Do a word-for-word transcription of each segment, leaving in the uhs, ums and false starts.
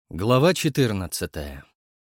Глава четырнадцатая.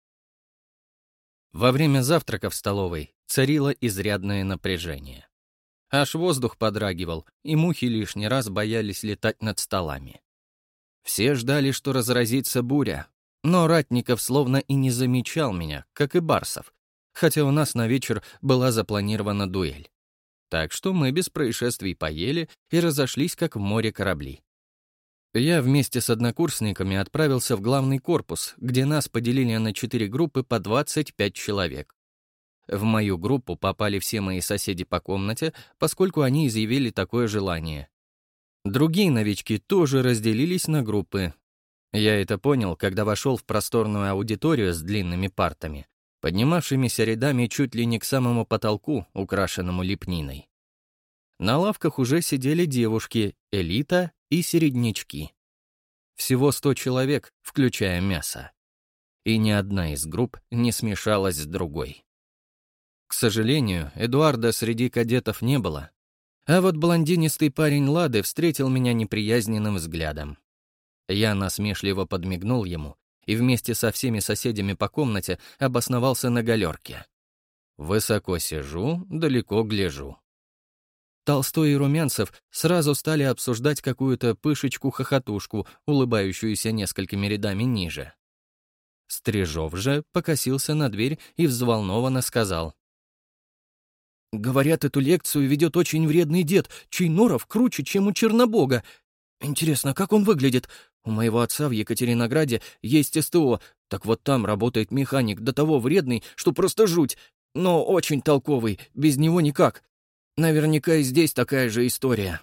Во время завтрака в столовой царило изрядное напряжение. Аж воздух подрагивал, и мухи лишний раз боялись летать над столами. Все ждали, что разразится буря, но Ратников словно и не замечал меня, как и Барсов, хотя у нас на вечер была запланирована дуэль. Так что мы без происшествий поели и разошлись, как в море корабли. Я вместе с однокурсниками отправился в главный корпус, где нас поделили на четыре группы по двадцать пять человек. В мою группу попали все мои соседи по комнате, поскольку они изъявили такое желание. Другие новички тоже разделились на группы. Я это понял, когда вошел в просторную аудиторию с длинными партами, поднимавшимися рядами чуть ли не к самому потолку, украшенному лепниной. На лавках уже сидели девушки, элита и середнячки. Всего сто человек, включая мясо. И ни одна из групп не смешалась с другой. К сожалению, Эдуарда среди кадетов не было. А вот блондинистый парень Лады встретил меня неприязненным взглядом. Я насмешливо подмигнул ему и вместе со всеми соседями по комнате обосновался на галерке. Высоко сижу, далеко гляжу. Толстой и Румянцев сразу стали обсуждать какую-то пышечку-хохотушку, улыбающуюся несколькими рядами ниже. Стрижов же покосился на дверь и взволнованно сказал: «Говорят, эту лекцию ведет очень вредный дед, чей норов круче, чем у Чернобога. Интересно, как он выглядит? У моего отца в Екатеринограде есть СТО, так вот там работает механик до того вредный, что просто жуть, но очень толковый, без него никак. Наверняка и здесь такая же история».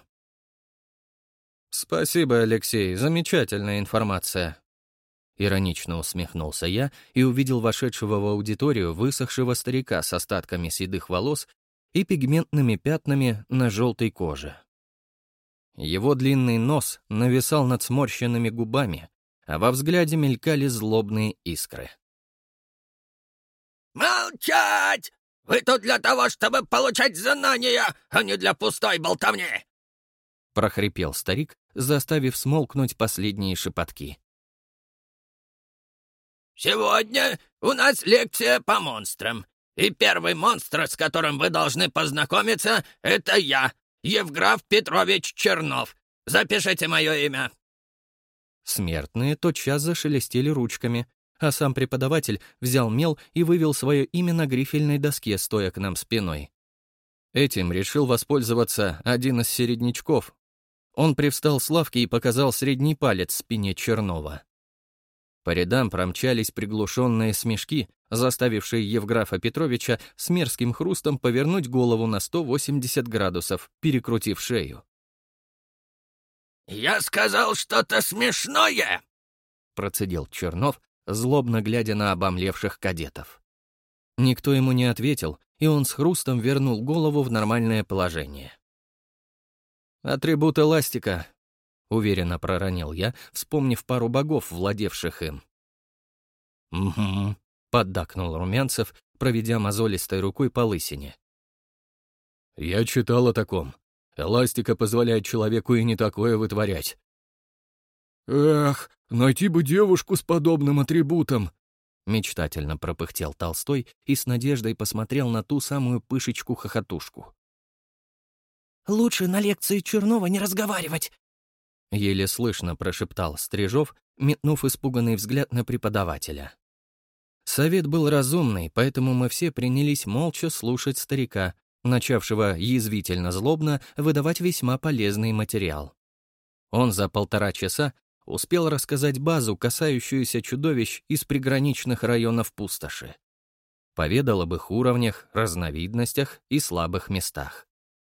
«Спасибо, Алексей, замечательная информация». Иронично усмехнулся я и увидел вошедшего в аудиторию высохшего старика с остатками седых волос и пигментными пятнами на желтой коже. Его длинный нос нависал над сморщенными губами, а во взгляде мелькали злобные искры. «Молчать! Вы тут для того, чтобы получать знания, а не для пустой болтовни!» — прохрипел старик, заставив смолкнуть последние шепотки. «Сегодня у нас лекция по монстрам, и первый монстр, с которым вы должны познакомиться, — это я, Евграф Петрович Чернов. Запишите мое имя». Смертные тотчас зашелестели ручками, а сам преподаватель взял мел и вывел свое имя на грифельной доске, стоя к нам спиной. Этим решил воспользоваться один из середнячков. Он привстал с лавки и показал средний палец спине Чернова. По рядам промчались приглушенные смешки, заставившие Евграфа Петровича с мерзким хрустом повернуть голову на сто восемьдесят градусов, перекрутив шею. «Я сказал что-то смешное!» — процедил Чернов, злобно глядя на обомлевших кадетов. Никто ему не ответил, и он с хрустом вернул голову в нормальное положение. «Атрибут эластика», — уверенно проронил я, вспомнив пару богов, владевших им. «Угу», — поддакнул Румянцев, проведя мозолистой рукой по лысине. «Я читал о таком. Эластика позволяет человеку и не такое вытворять». «Эх, найти бы девушку с подобным атрибутом!» — мечтательно пропыхтел Толстой и с надеждой посмотрел на ту самую пышечку-хохотушку. «Лучше на лекции Чернова не разговаривать!» — еле слышно прошептал Стрижов, метнув испуганный взгляд на преподавателя. Совет был разумный, поэтому мы все принялись молча слушать старика, начавшего язвительно-злобно выдавать весьма полезный материал. Он за полтора часа успел рассказать базу, касающуюся чудовищ из приграничных районов пустоши. Поведал об их уровнях, разновидностях и слабых местах.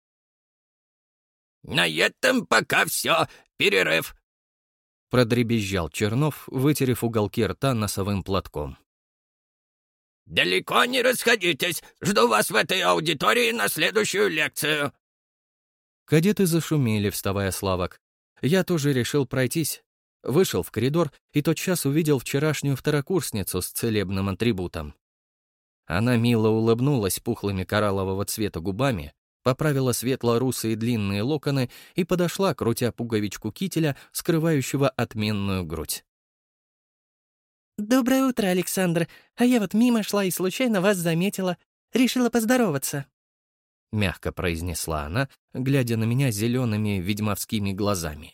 «На этом пока все. Перерыв!» — продребезжал Чернов, вытерев уголки рта носовым платком. «Далеко не расходитесь. Жду вас в этой аудитории на следующую лекцию». Кадеты зашумели, вставая с лавок. Я тоже решил пройтись. Вышел в коридор и тотчас увидел вчерашнюю второкурсницу с целебным атрибутом. Она мило улыбнулась пухлыми кораллового цвета губами, поправила светло-русые длинные локоны и подошла, крутя пуговичку кителя, скрывающего отменную грудь. «Доброе утро, Александр. А я вот мимо шла и случайно вас заметила. Решила поздороваться». Мягко произнесла она, глядя на меня зелеными ведьмовскими глазами.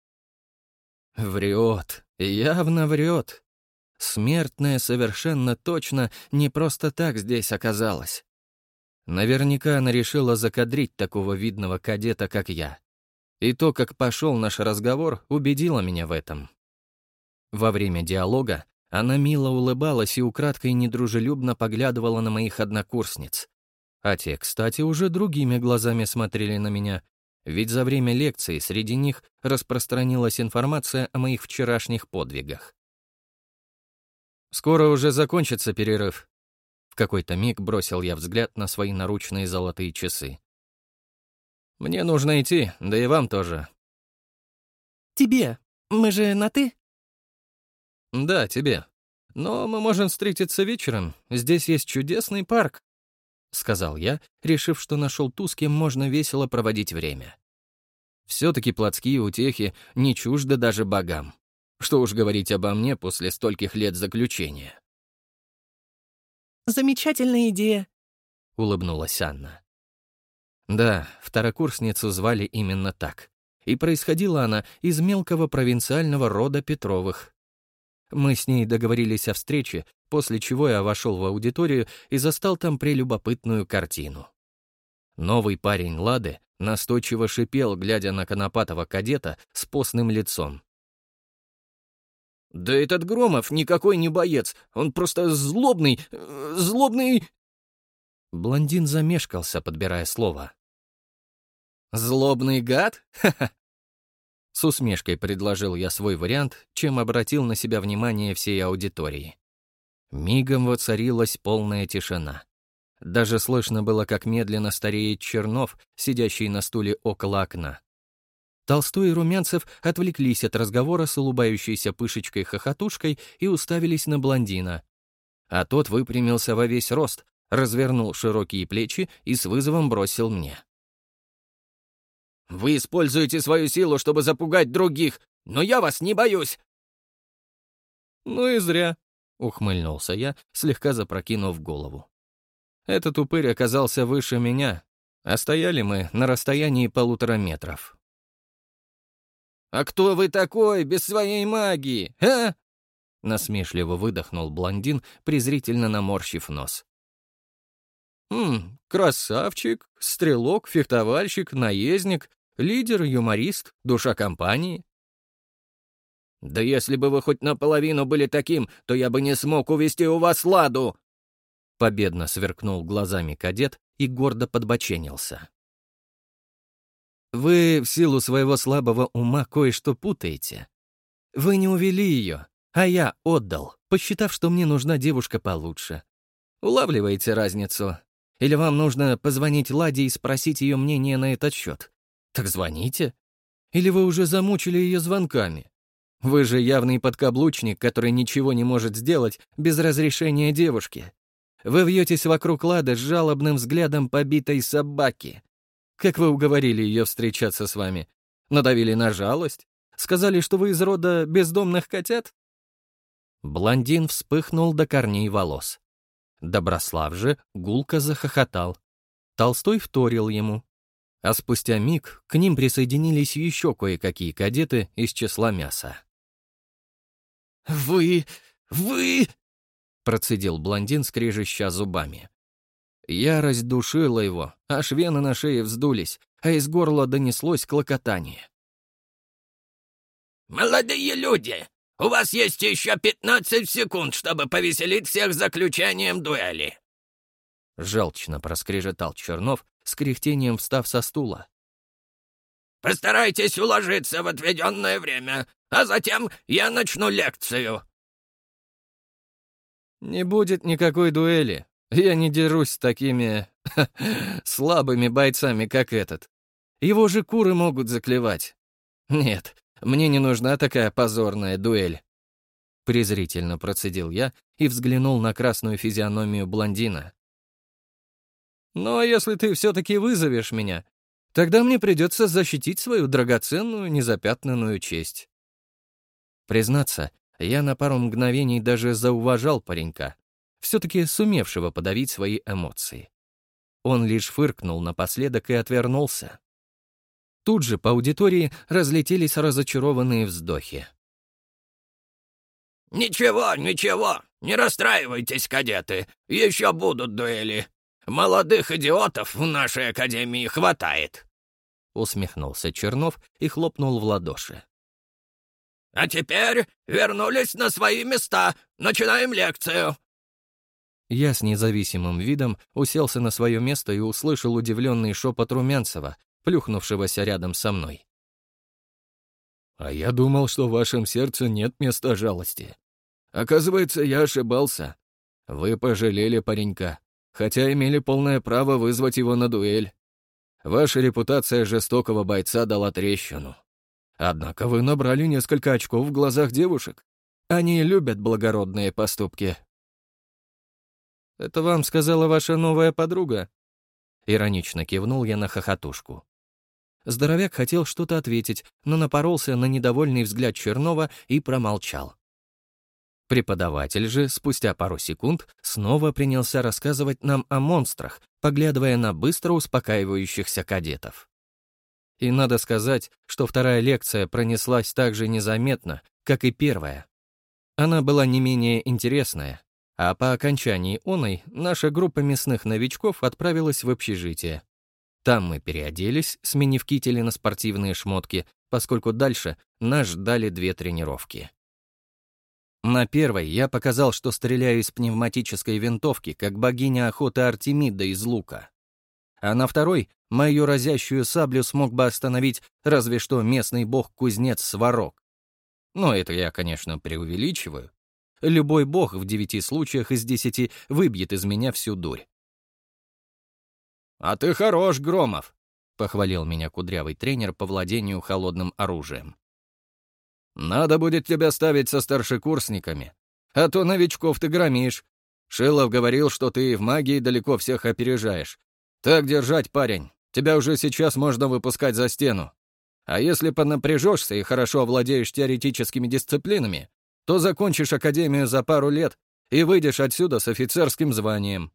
Врет, явно врет. Смертная совершенно точно не просто так здесь оказалась. Наверняка она решила закадрить такого видного кадета, как я. И то, как пошел наш разговор, убедило меня в этом. Во время диалога она мило улыбалась и украдкой недружелюбно поглядывала на моих однокурсниц. А те, кстати, уже другими глазами смотрели на меня, ведь за время лекции среди них распространилась информация о моих вчерашних подвигах. «Скоро уже закончится перерыв». В какой-то миг бросил я взгляд на свои наручные золотые часы. «Мне нужно идти, да и вам тоже». «Тебе. Мы же на «ты»?» «Да, тебе. Но мы можем встретиться вечером. Здесь есть чудесный парк», — сказал я, решив, что нашел ту, с кем можно весело проводить время. Все-таки плотские утехи не чужды даже богам. Что уж говорить обо мне после стольких лет заключения. «Замечательная идея», — улыбнулась Анна. Да, второкурсницу звали именно так. И происходила она из мелкого провинциального рода Петровых. Мы с ней договорились о встрече, после чего я вошел в аудиторию и застал там прелюбопытную картину. Новый парень Лады настойчиво шипел, глядя на конопатого кадета с постным лицом. «Да этот Громов никакой не боец, он просто злобный, злобный...» Блондин замешкался, подбирая слово. «Злобный гад? Ха-ха!» С усмешкой предложил я свой вариант, чем обратил на себя внимание всей аудитории. Мигом воцарилась полная тишина. Даже слышно было, как медленно стареет Чернов, сидящий на стуле около окна. Толстой и Румянцев отвлеклись от разговора с улыбающейся пышечкой-хохотушкой и уставились на блондина. А тот выпрямился во весь рост, развернул широкие плечи и с вызовом бросил мне. «Вы используете свою силу, чтобы запугать других, но я вас не боюсь!» «Ну и зря», — ухмыльнулся я, слегка запрокинув голову. Этот упырь оказался выше меня, а стояли мы на расстоянии полутора метров. «А кто вы такой, без своей магии, а?» Насмешливо выдохнул блондин, презрительно наморщив нос. «Хм, красавчик, стрелок, фехтовальщик, наездник, лидер, юморист, душа компании». «Да если бы вы хоть наполовину были таким, то я бы не смог увести у вас Ладу!» Победно сверкнул глазами кадет и гордо подбоченился. «Вы в силу своего слабого ума кое-что путаете. Вы не увели ее, а я отдал, посчитав, что мне нужна девушка получше. Улавливаете разницу? Или вам нужно позвонить Ладе и спросить ее мнение на этот счет? Так звоните. Или вы уже замучили ее звонками? Вы же явный подкаблучник, который ничего не может сделать без разрешения девушки. Вы вьетесь вокруг Лады с жалобным взглядом побитой собаки. Как вы уговорили ее встречаться с вами? Надавили на жалость? Сказали, что вы из рода бездомных котят?» Блондин вспыхнул до корней волос. Доброслав же гулко захохотал. Толстой вторил ему. А спустя миг к ним присоединились еще кое-какие кадеты из числа мяса. «Вы... вы...» — процедил блондин, скрежеща зубами. Ярость душила его, аж вены на шее вздулись, а из горла донеслось клокотание. «Молодые люди, у вас есть еще пятнадцать секунд, чтобы повеселить всех заключением дуэли!» Желчно проскрежетал Чернов, с кряхтением встав со стула. «Постарайтесь уложиться в отведенное время, а затем я начну лекцию!» «Не будет никакой дуэли. Я не дерусь с такими слабыми бойцами, как этот. Его же куры могут заклевать. Нет, мне не нужна такая позорная дуэль». Презрительно процедил я и взглянул на красную физиономию блондина. «Ну а если ты все-таки вызовешь меня, тогда мне придется защитить свою драгоценную, незапятнанную честь». Признаться, Я на пару мгновений даже зауважал паренька, все-таки сумевшего подавить свои эмоции. Он лишь фыркнул напоследок и отвернулся. Тут же по аудитории разлетелись разочарованные вздохи. «Ничего, ничего, не расстраивайтесь, кадеты, еще будут дуэли. Молодых идиотов в нашей академии хватает», — усмехнулся Чернов и хлопнул в ладоши. «А теперь вернулись на свои места, начинаем лекцию». Я с независимым видом уселся на свое место и услышал удивленный шепот Румянцева, плюхнувшегося рядом со мной. «А я думал, что в вашем сердце нет места жалости. Оказывается, я ошибался. Вы пожалели паренька, хотя имели полное право вызвать его на дуэль. Ваша репутация жестокого бойца дала трещину. Однако вы набрали несколько очков в глазах девушек. Они любят благородные поступки». «Это вам сказала ваша новая подруга?» Иронично кивнул я на хохотушку. Здоровяк хотел что-то ответить, но напоролся на недовольный взгляд Чернова и промолчал. Преподаватель же, спустя пару секунд, снова принялся рассказывать нам о монстрах, поглядывая на быстро успокаивающихся кадетов. И надо сказать, что вторая лекция пронеслась так же незаметно, как и первая. Она была не менее интересная, а по окончании оной наша группа мясных новичков отправилась в общежитие. Там мы переоделись, сменив кители на спортивные шмотки, поскольку дальше нас ждали две тренировки. На первой я показал, что стреляю из пневматической винтовки, как богиня охоты Артемида из лука. А на второй мою разящую саблю смог бы остановить разве что местный бог-кузнец Сварог. Но это я, конечно, преувеличиваю. Любой бог в девяти случаях из десяти выбьет из меня всю дурь. «А ты хорош, Громов», — похвалил меня кудрявый тренер по владению холодным оружием. «Надо будет тебя ставить со старшекурсниками, а то новичков ты громишь. Шилов говорил, что ты в магии далеко всех опережаешь. Так держать, парень, тебя уже сейчас можно выпускать за стену. А если понапряжешься и хорошо овладеешь теоретическими дисциплинами, то закончишь академию за пару лет и выйдешь отсюда с офицерским званием».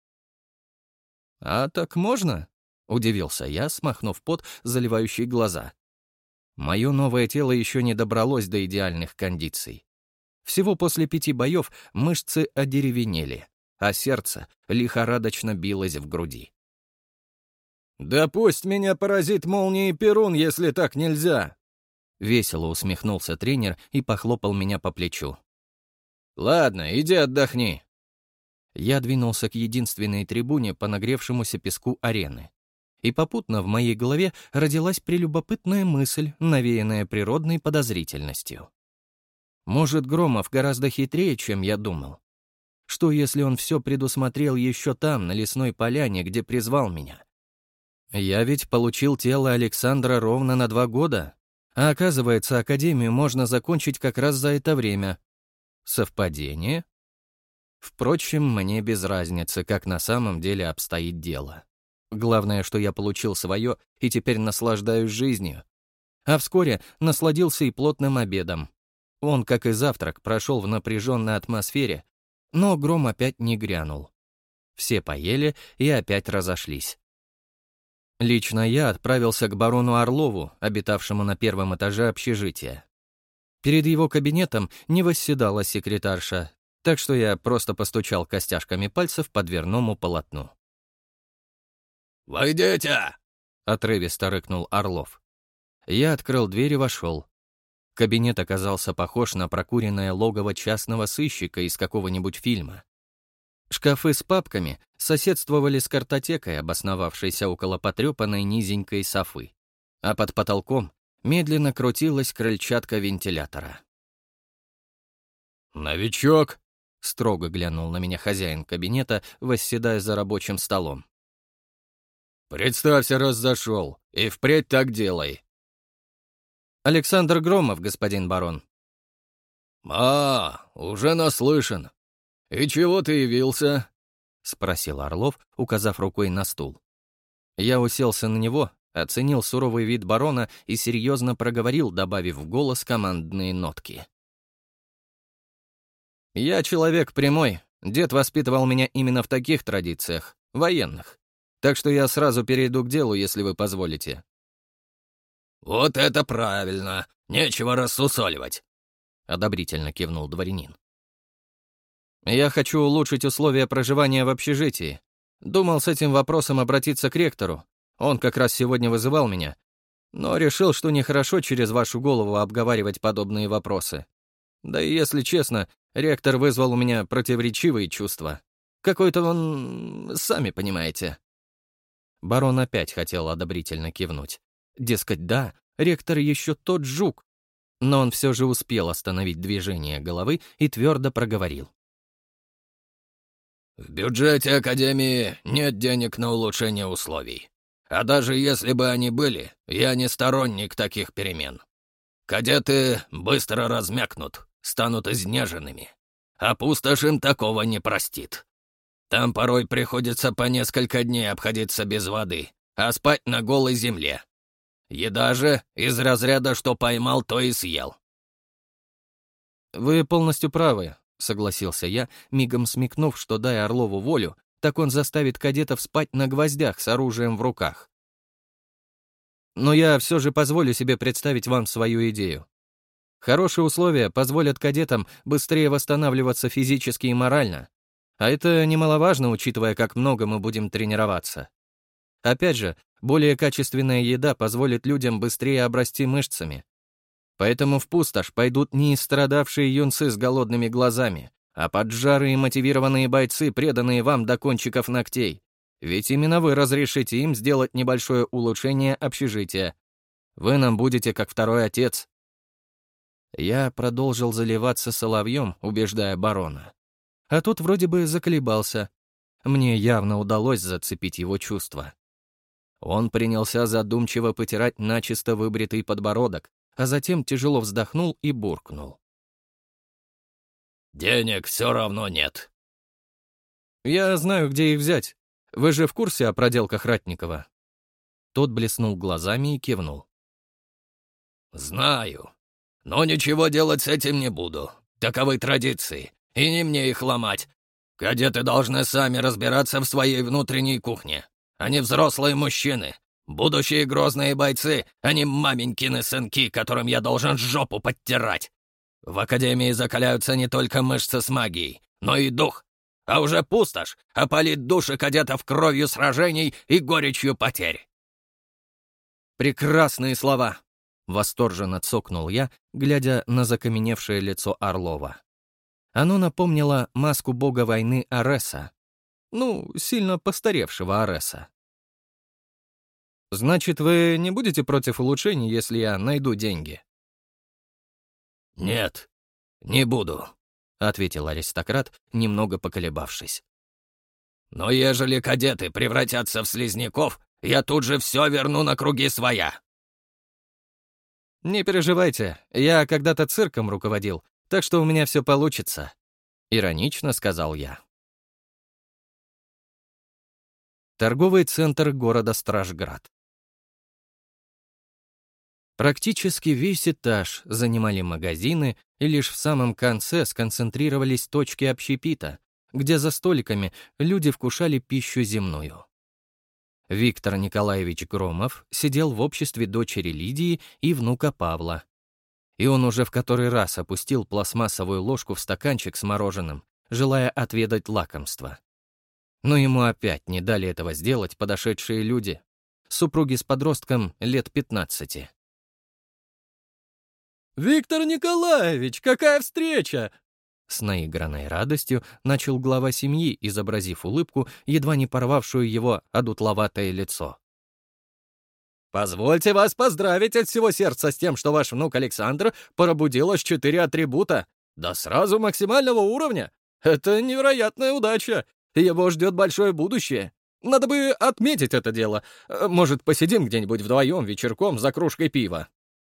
«А так можно?» — удивился я, смахнув пот, заливающий глаза. Мое новое тело еще не добралось до идеальных кондиций. Всего после пяти боев мышцы одеревенели, а сердце лихорадочно билось в груди. «Да пусть меня поразит молнией Перун, если так нельзя!» Весело усмехнулся тренер и похлопал меня по плечу. «Ладно, иди отдохни». Я двинулся к единственной трибуне по нагревшемуся песку арены. И попутно в моей голове родилась прелюбопытная мысль, навеянная природной подозрительностью. Может, Громов гораздо хитрее, чем я думал? Что, если он все предусмотрел еще там, на лесной поляне, где призвал меня? Я ведь получил тело Александра ровно на два года, а оказывается, академию можно закончить как раз за это время. Совпадение? Впрочем, мне без разницы, как на самом деле обстоит дело. Главное, что я получил свое и теперь наслаждаюсь жизнью. А вскоре насладился и плотным обедом. Он, как и завтрак, прошел в напряженной атмосфере, но гром опять не грянул. Все поели и опять разошлись. Лично я отправился к барону Орлову, обитавшему на первом этаже общежития. Перед его кабинетом не восседала секретарша, так что я просто постучал костяшками пальцев по дверному полотну. «Войдите!» — отрывисто рыкнул Орлов. Я открыл дверь и вошел. Кабинет оказался похож на прокуренное логово частного сыщика из какого-нибудь фильма. Шкафы с папками соседствовали с картотекой, обосновавшейся около потрепанной низенькой софы, а под потолком медленно крутилась крыльчатка вентилятора. «Новичок!» — строго глянул на меня хозяин кабинета, восседая за рабочим столом. «Представься, раз зашел, и впредь так делай». «Александр Громов, господин барон». «А, уже наслышан. И чего ты явился?» — спросил Орлов, указав рукой на стул. Я уселся на него, оценил суровый вид барона и серьезно проговорил, добавив в голос командные нотки. Я человек прямой. Дед воспитывал меня именно в таких традициях, военных. Так что я сразу перейду к делу, если вы позволите». «Вот это правильно! Нечего рассусоливать!» — одобрительно кивнул дворянин. «Я хочу улучшить условия проживания в общежитии. Думал с этим вопросом обратиться к ректору. Он как раз сегодня вызывал меня. Но решил, что нехорошо через вашу голову обговаривать подобные вопросы. Да и, если честно, ректор вызвал у меня противоречивые чувства. Какой-то он... сами понимаете». Барон опять хотел одобрительно кивнуть. Дескать, да, ректор еще тот жук. Но он все же успел остановить движение головы и твердо проговорил. «В бюджете Академии нет денег на улучшение условий. А даже если бы они были, я не сторонник таких перемен. Кадеты быстро размякнут, станут изнеженными. А пустошь им такого не простит. Там порой приходится по несколько дней обходиться без воды, а спать на голой земле. Еда же из разряда «что поймал, то и съел». «Вы полностью правы», — согласился я, мигом смекнув, что, дай Орлову волю, так он заставит кадетов спать на гвоздях с оружием в руках. Но я все же позволю себе представить вам свою идею. Хорошие условия позволят кадетам быстрее восстанавливаться физически и морально. А это немаловажно, учитывая, как много мы будем тренироваться. Опять же, более качественная еда позволит людям быстрее обрасти мышцами. Поэтому в пустошь пойдут не истрадавшие юнцы с голодными глазами, а поджарые мотивированные бойцы, преданные вам до кончиков ногтей. Ведь именно вы разрешите им сделать небольшое улучшение общежития. Вы нам будете как второй отец». Я продолжил заливаться соловьем, убеждая барона. А тот вроде бы заколебался. Мне явно удалось зацепить его чувства. Он принялся задумчиво потирать начисто выбритый подбородок, а затем тяжело вздохнул и буркнул. «Денег все равно нет». «Я знаю, где их взять. Вы же в курсе о проделках Ратникова?» Тот блеснул глазами и кивнул. «Знаю. Но ничего делать с этим не буду. Таковы традиции, и не мне их ломать. Кадеты должны сами разбираться в своей внутренней кухне. Они взрослые мужчины, будущие грозные бойцы, а не маменькины сынки, которым я должен жопу подтирать. В Академии закаляются не только мышцы с магией, но и дух. А уже пустошь опалит души кадетов кровью сражений и горечью потерь». «Прекрасные слова!» — восторженно цокнул я, глядя на закаменевшее лицо Орлова. Оно напомнило маску бога войны Ареса. Ну, сильно постаревшего Ареса. «Значит, вы не будете против улучшений, если я найду деньги?» «Нет, не буду», — ответил аристократ, немного поколебавшись. «Но ежели кадеты превратятся в слизняков, я тут же все верну на круги своя». «Не переживайте, я когда-то цирком руководил, так что у меня все получится», — иронично сказал я. Торговый центр города Стражград. Практически весь этаж занимали магазины, и лишь в самом конце сконцентрировались точки общепита, где за столиками люди вкушали пищу земную. Виктор Николаевич Громов сидел в обществе дочери Лидии и внука Павла. И он уже в который раз опустил пластмассовую ложку в стаканчик с мороженым, желая отведать лакомство. Но ему опять не дали этого сделать подошедшие люди, супруги с подростком лет пятнадцати. «Виктор Николаевич, какая встреча!» С наигранной радостью начал глава семьи, изобразив улыбку, едва не порвавшую его одутловатое лицо. «Позвольте вас поздравить от всего сердца с тем, что ваш внук Александр пробудил аж четыре атрибута, да сразу максимального уровня. Это невероятная удача, его ждет большое будущее. Надо бы отметить это дело. Может, посидим где-нибудь вдвоем вечерком за кружкой пива?»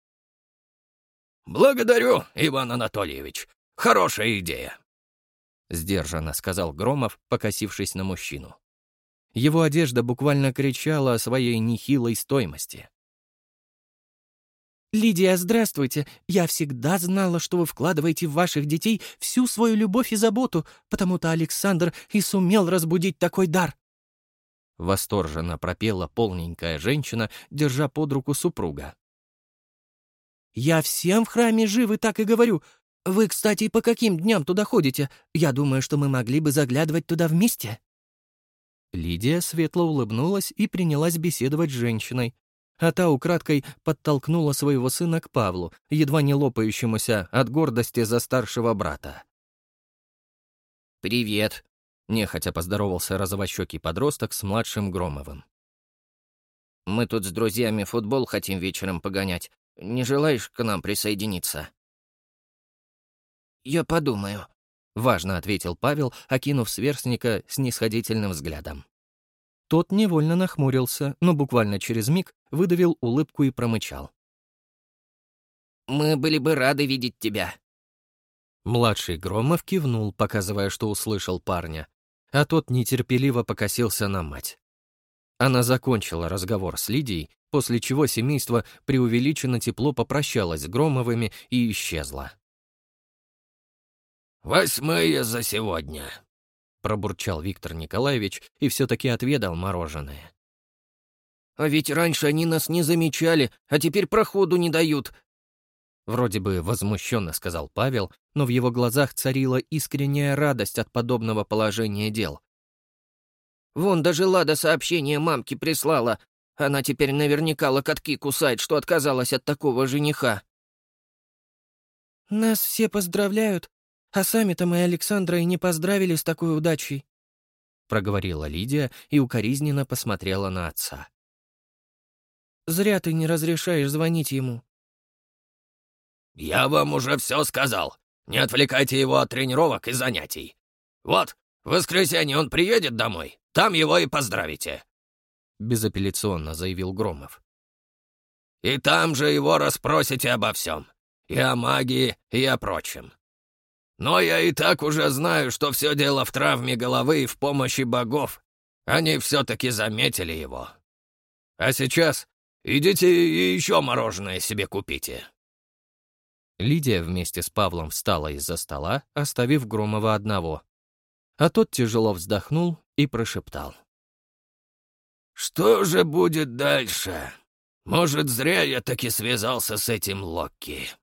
«Благодарю, Иван Анатольевич. Хорошая идея», — сдержанно сказал Громов, покосившись на мужчину. Его одежда буквально кричала о своей нехилой стоимости. «Лидия, здравствуйте. Я всегда знала, что вы вкладываете в ваших детей всю свою любовь и заботу, потому-то Александр и сумел разбудить такой дар». Восторженно пропела полненькая женщина, держа под руку супруга. «Я всем в храме живы так и говорю. Вы, кстати, по каким дням туда ходите? Я думаю, что мы могли бы заглядывать туда вместе». Лидия светло улыбнулась и принялась беседовать с женщиной, а та украдкой подтолкнула своего сына к Павлу, едва не лопающемуся от гордости за старшего брата. «Привет», — нехотя поздоровался розовощекий подросток с младшим Громовым. «Мы тут с друзьями футбол хотим вечером погонять. Не желаешь к нам присоединиться?» «Я подумаю», — важно ответил Павел, окинув сверстника снисходительным взглядом. Тот невольно нахмурился, но буквально через миг выдавил улыбку и промычал. «Мы были бы рады видеть тебя». Младший Громов кивнул, показывая, что услышал парня, а тот нетерпеливо покосился на мать. Она закончила разговор с Лидией, после чего семейство преувеличенно тепло попрощалось с Громовыми и исчезло. «Восьмые за сегодня», — пробурчал Виктор Николаевич и все-таки отведал мороженое. «А ведь раньше они нас не замечали, а теперь проходу не дают», — вроде бы возмущенно сказал Павел, но в его глазах царила искренняя радость от подобного положения дел. «Вон даже Лада сообщение мамке прислала. Она теперь наверняка локотки кусает, что отказалась от такого жениха». «Нас все поздравляют, а сами-то мы Александра и не поздравили с такой удачей», — проговорила Лидия и укоризненно посмотрела на отца. «Зря ты не разрешаешь звонить ему». «Я вам уже все сказал. Не отвлекайте его от тренировок и занятий. Вот, в воскресенье он приедет домой, там его и поздравите», — безапелляционно заявил Громов. «И там же его расспросите обо всем. И о магии, и о прочем. Но я и так уже знаю, что все дело в травме головы и в помощи богов. Они все-таки заметили его. А сейчас идите и еще мороженое себе купите». Лидия вместе с Павлом встала из-за стола, оставив Громова одного. А тот тяжело вздохнул и прошептал. «Что же будет дальше? Может, зря я таки связался с этим Локки».